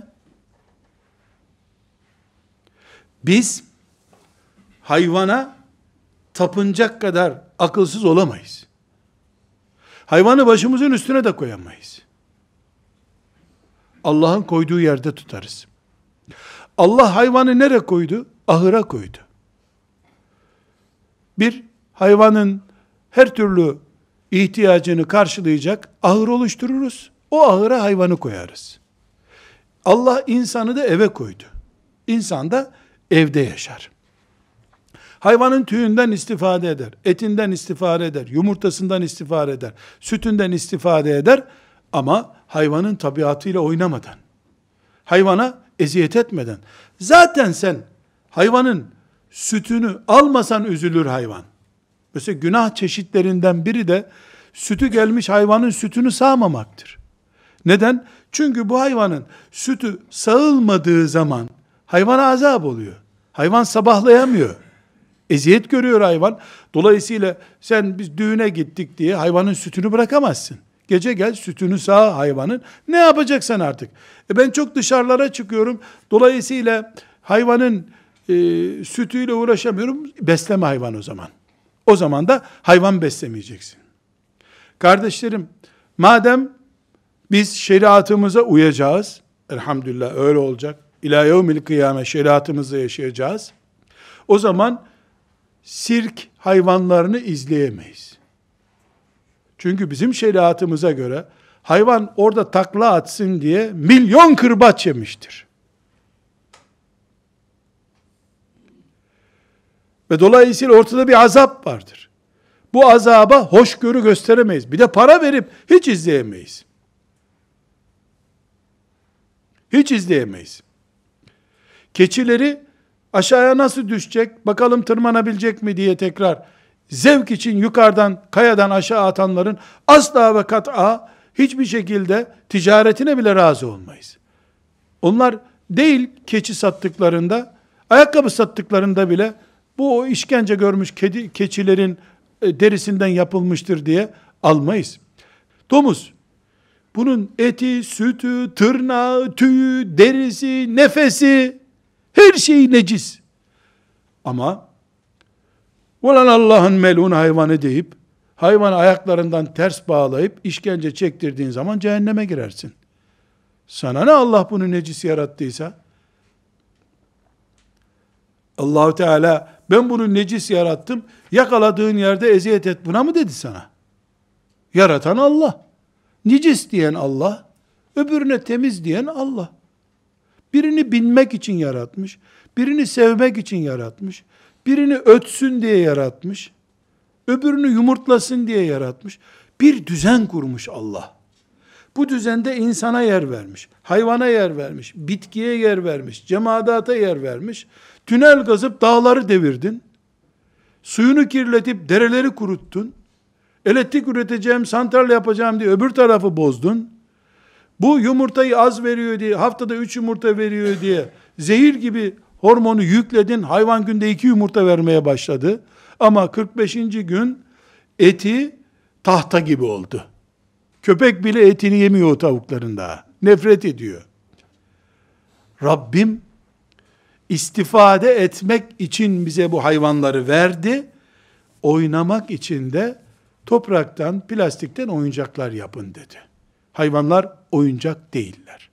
Biz hayvana tapınacak kadar akılsız olamayız. Hayvanı başımızın üstüne de koyamayız. Allah'ın koyduğu yerde tutarız. Allah hayvanı nereye koydu? Ahıra koydu. Bir hayvanın her türlü ihtiyacını karşılayacak ahır oluştururuz. O ahıra hayvanı koyarız. Allah insanı da eve koydu. İnsan da evde yaşar. Hayvanın tüyünden istifade eder, etinden istifade eder, yumurtasından istifade eder, sütünden istifade eder ama hayvanın tabiatıyla oynamadan, hayvana eziyet etmeden. Zaten sen hayvanın sütünü almasan üzülür hayvan. Mesela günah çeşitlerinden biri de sütü gelmiş hayvanın sütünü sağmamaktır. Neden? Çünkü bu hayvanın sütü sağılmadığı zaman hayvana azap oluyor. Hayvan sabahlayamıyor. Eziyet görüyor hayvan. Dolayısıyla sen biz düğüne gittik diye hayvanın sütünü bırakamazsın. Gece gel sütünü sağ hayvanın. Ne yapacaksan artık. Ben çok dışarılara çıkıyorum. Dolayısıyla hayvanın sütüyle uğraşamıyorum. Besleme hayvan o zaman. O zaman da hayvan beslemeyeceksin. Kardeşlerim, madem biz şeriatımıza uyacağız, elhamdülillah öyle olacak. İlâ yevmil kıyâme şeriatımızla yaşayacağız. O zaman sirk hayvanlarını izleyemeyiz. Çünkü bizim şeriatımıza göre hayvan orada takla atsın diye milyon kırbaç yemiştir. Ve dolayısıyla ortada bir azap vardır. Bu azaba hoşgörü gösteremeyiz. Bir de para verip hiç izleyemeyiz. Hiç izleyemeyiz. Keçileri aşağıya nasıl düşecek, bakalım tırmanabilecek mi diye tekrar zevk için yukarıdan, kayadan aşağı atanların asla ve kat'a hiçbir şekilde ticaretine bile razı olmayız. Onlar değil keçi sattıklarında, ayakkabı sattıklarında bile bu o işkence görmüş keçilerin derisinden yapılmıştır diye almayız. Domuz, bunun eti, sütü, tırnağı, tüyü, derisi, nefesi, her şey necis. Ama ulan Allah'ın melun hayvanı deyip hayvanı ayaklarından ters bağlayıp işkence çektirdiğin zaman cehenneme girersin. Sana ne Allah bunu necis yarattıysa? Allahu Teala ben bunu necis yarattım. Yakaladığın yerde eziyet et buna mı dedi sana? Yaratan Allah. Necis diyen Allah, öbürüne temiz diyen Allah. Birini bilmek için yaratmış, birini sevmek için yaratmış, birini ötsün diye yaratmış, öbürünü yumurtlasın diye yaratmış. Bir düzen kurmuş Allah. Bu düzende insana yer vermiş, hayvana yer vermiş, bitkiye yer vermiş, cemadata yer vermiş. Tünel kazıp dağları devirdin. Suyunu kirletip dereleri kuruttun. Elektrik üreteceğim, santral yapacağım diye öbür tarafı bozdun. Bu yumurtayı az veriyor diye, haftada 3 yumurta veriyor diye zehir gibi hormonu yükledin. Hayvan günde 2 yumurta vermeye başladı. Ama 45. gün eti tahta gibi oldu. Köpek bile etini yemiyor o tavukların daha. Nefret ediyor. Rabbim istifade etmek için bize bu hayvanları verdi. Oynamak için de topraktan, plastikten oyuncaklar yapın dedi. Hayvanlar oyuncak değiller.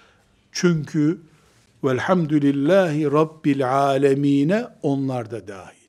Çünkü velhamdülillahi rabbil alemine onlar da dahil.